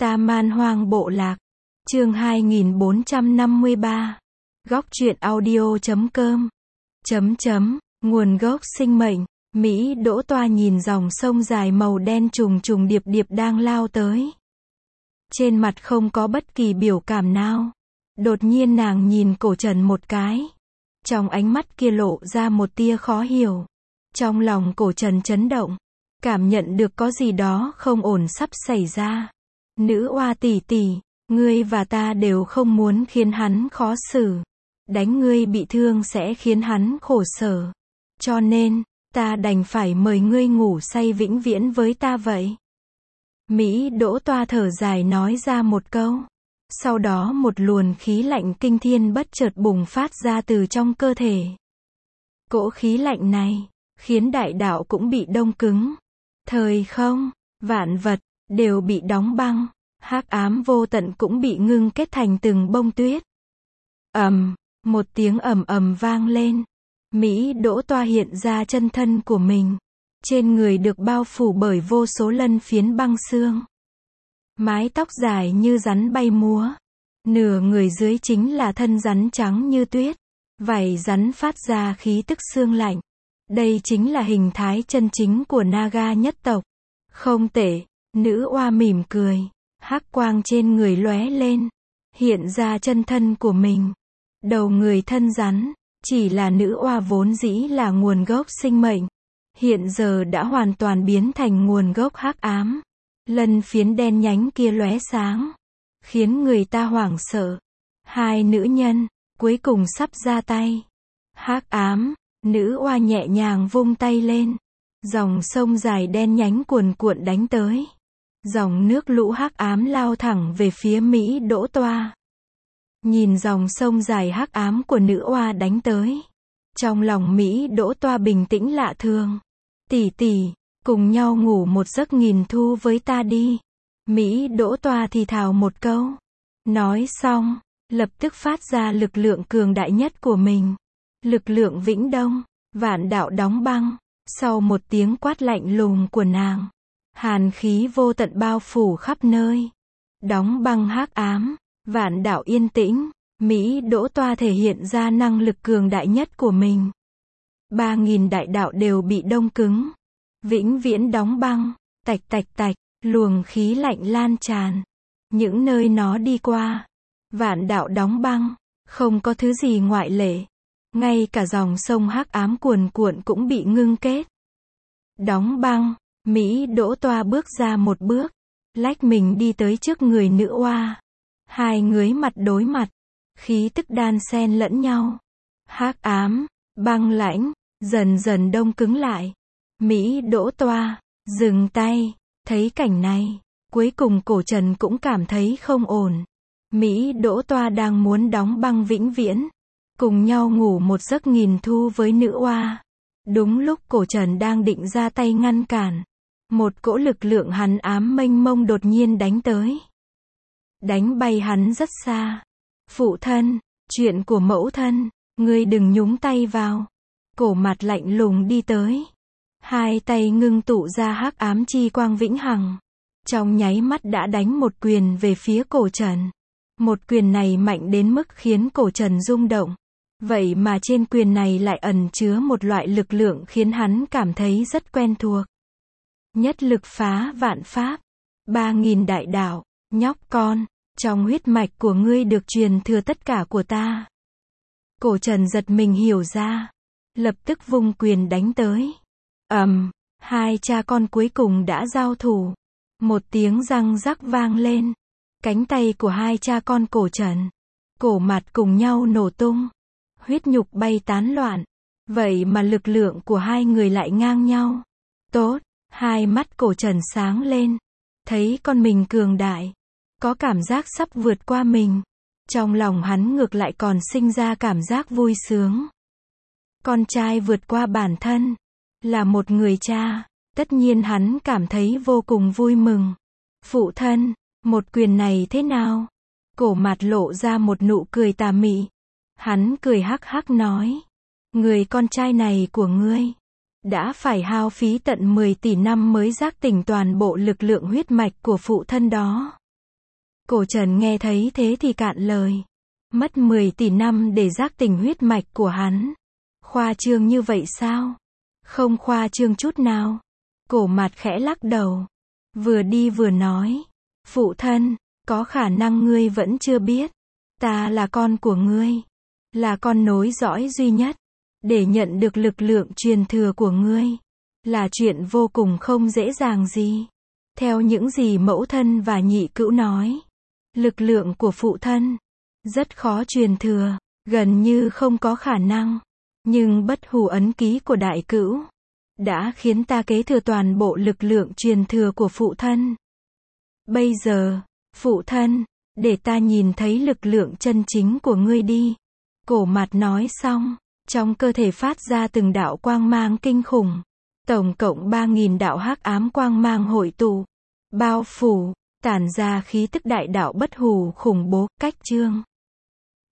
Ta Man Hoang Bộ Lạc. Chương 2453. Góc truyện audio.com. Nguồn gốc sinh mệnh. Mỹ Đỗ Toa nhìn dòng sông dài màu đen trùng trùng điệp điệp đang lao tới. Trên mặt không có bất kỳ biểu cảm nào. Đột nhiên nàng nhìn Cổ Trần một cái. Trong ánh mắt kia lộ ra một tia khó hiểu. Trong lòng Cổ Trần chấn động. Cảm nhận được có gì đó không ổn sắp xảy ra. Nữ oa tỷ tỷ, ngươi và ta đều không muốn khiến hắn khó xử. Đánh ngươi bị thương sẽ khiến hắn khổ sở. Cho nên, ta đành phải mời ngươi ngủ say vĩnh viễn với ta vậy. Mỹ Đỗ Toa thở dài nói ra một câu. Sau đó một luồng khí lạnh kinh thiên bất chợt bùng phát ra từ trong cơ thể. Cỗ khí lạnh này, khiến đại đạo cũng bị đông cứng. Thời không, vạn vật, đều bị đóng băng. Hắc ám vô tận cũng bị ngưng kết thành từng bông tuyết. Một tiếng ầm ầm vang lên. Mỹ Đỗ Toa hiện ra chân thân của mình. Trên người được bao phủ bởi vô số lân phiến băng xương. Mái tóc dài như rắn bay múa. Nửa người dưới chính là thân rắn trắng như tuyết. Vảy rắn phát ra khí tức xương lạnh. Đây chính là hình thái chân chính của Naga nhất tộc. Không tệ, nữ oa mỉm cười. Hắc quang trên người lóe lên. Hiện ra chân thân của mình. Đầu người thân rắn. Chỉ là nữ oa vốn dĩ là nguồn gốc sinh mệnh. Hiện giờ đã hoàn toàn biến thành nguồn gốc hắc ám. Lân phiến đen nhánh kia lóe sáng. Khiến người ta hoảng sợ. Hai nữ nhân, cuối cùng sắp ra tay. Hắc ám, nữ oa nhẹ nhàng vung tay lên. Dòng sông dài đen nhánh cuồn cuộn đánh tới. Dòng nước lũ hắc ám lao thẳng về phía Mỹ Đỗ Toa. Nhìn dòng sông dài hắc ám của nữ oa đánh tới. Trong lòng Mỹ Đỗ Toa bình tĩnh lạ thường. Tỷ tỷ, cùng nhau ngủ một giấc nghìn thu với ta đi. Mỹ Đỗ Toa thì thào một câu. Nói xong, lập tức phát ra lực lượng cường đại nhất của mình. Lực lượng vĩnh đông, vạn đạo đóng băng. Sau một tiếng quát lạnh lùng của nàng, hàn khí vô tận bao phủ khắp nơi. Đóng băng hắc ám, vạn đạo yên tĩnh. Mỹ Đỗ Toa thể hiện ra năng lực cường đại nhất của mình. 3.000 đại đạo đều bị đông cứng. Vĩnh viễn đóng băng. Tạch tạch tạch, luồng khí lạnh lan tràn. Những nơi nó đi qua, vạn đạo đóng băng. Không có thứ gì ngoại lệ. Ngay cả dòng sông hắc ám cuồn cuộn cũng bị ngưng kết. Đóng băng. Mỹ Đỗ Toa bước ra một bước. Lách mình đi tới trước người nữ oa. Hai người mặt đối mặt. Khí tức đan xen lẫn nhau. Hắc ám, băng lãnh, dần dần đông cứng lại. Mỹ Đỗ Toa, dừng tay. Thấy cảnh này, cuối cùng Cổ Trần cũng cảm thấy không ổn. Mỹ Đỗ Toa đang muốn đóng băng vĩnh viễn. Cùng nhau ngủ một giấc nghìn thu với nữ oa. Đúng lúc Cổ Trần đang định ra tay ngăn cản. Một cỗ lực lượng hắn ám mênh mông đột nhiên đánh tới. Đánh bay hắn rất xa. Phụ thân, chuyện của mẫu thân, ngươi đừng nhúng tay vào. Cổ mặt lạnh lùng đi tới. Hai tay ngưng tụ ra hắc ám chi quang vĩnh hằng. Trong nháy mắt đã đánh một quyền về phía Cổ Trần. Một quyền này mạnh đến mức khiến Cổ Trần rung động. Vậy mà trên quyền này lại ẩn chứa một loại lực lượng khiến hắn cảm thấy rất quen thuộc. Nhất lực phá vạn pháp. 3.000 đại đạo, nhóc con. Trong huyết mạch của ngươi được truyền thừa tất cả của ta. Cổ Trần giật mình hiểu ra. Lập tức vung quyền đánh tới. Hai cha con cuối cùng đã giao thủ. Một tiếng răng rắc vang lên. Cánh tay của hai cha con Cổ Trần, Cổ mặt cùng nhau nổ tung. Huyết nhục bay tán loạn. Vậy mà lực lượng của hai người lại ngang nhau. Tốt, hai mắt Cổ Trần sáng lên. Thấy con mình cường đại. Có cảm giác sắp vượt qua mình. Trong lòng hắn ngược lại còn sinh ra cảm giác vui sướng. Con trai vượt qua bản thân. Là một người cha. Tất nhiên hắn cảm thấy vô cùng vui mừng. Phụ thân, một quyền này thế nào? Cổ mặt lộ ra một nụ cười tà mị. Hắn cười hắc hắc nói. Người con trai này của ngươi đã phải hao phí tận 10 tỷ năm mới giác tỉnh toàn bộ lực lượng huyết mạch của phụ thân đó. Cổ Trần nghe thấy thế thì cạn lời. Mất 10 tỷ năm để giác tỉnh huyết mạch của hắn. Khoa trương như vậy sao? Không khoa trương chút nào. Cổ Mạt khẽ lắc đầu. Vừa đi vừa nói. Phụ thân, có khả năng ngươi vẫn chưa biết. Ta là con của ngươi. Là con nối dõi duy nhất. Để nhận được lực lượng truyền thừa của ngươi. Là chuyện vô cùng không dễ dàng gì. Theo những gì mẫu thân và nhị cữu nói. Lực lượng của phụ thân. Rất khó truyền thừa. Gần như không có khả năng. Nhưng bất hủ ấn ký của đại cữu. Đã khiến ta kế thừa toàn bộ lực lượng truyền thừa của phụ thân. Bây giờ, phụ thân, để ta nhìn thấy lực lượng chân chính của ngươi đi. Cổ Mạt nói xong, trong cơ thể phát ra từng đạo quang mang kinh khủng. Tổng cộng 3.000 đạo hắc ám quang mang hội tụ, bao phủ, tản ra khí tức đại đạo bất hủ khủng bố, cách chương.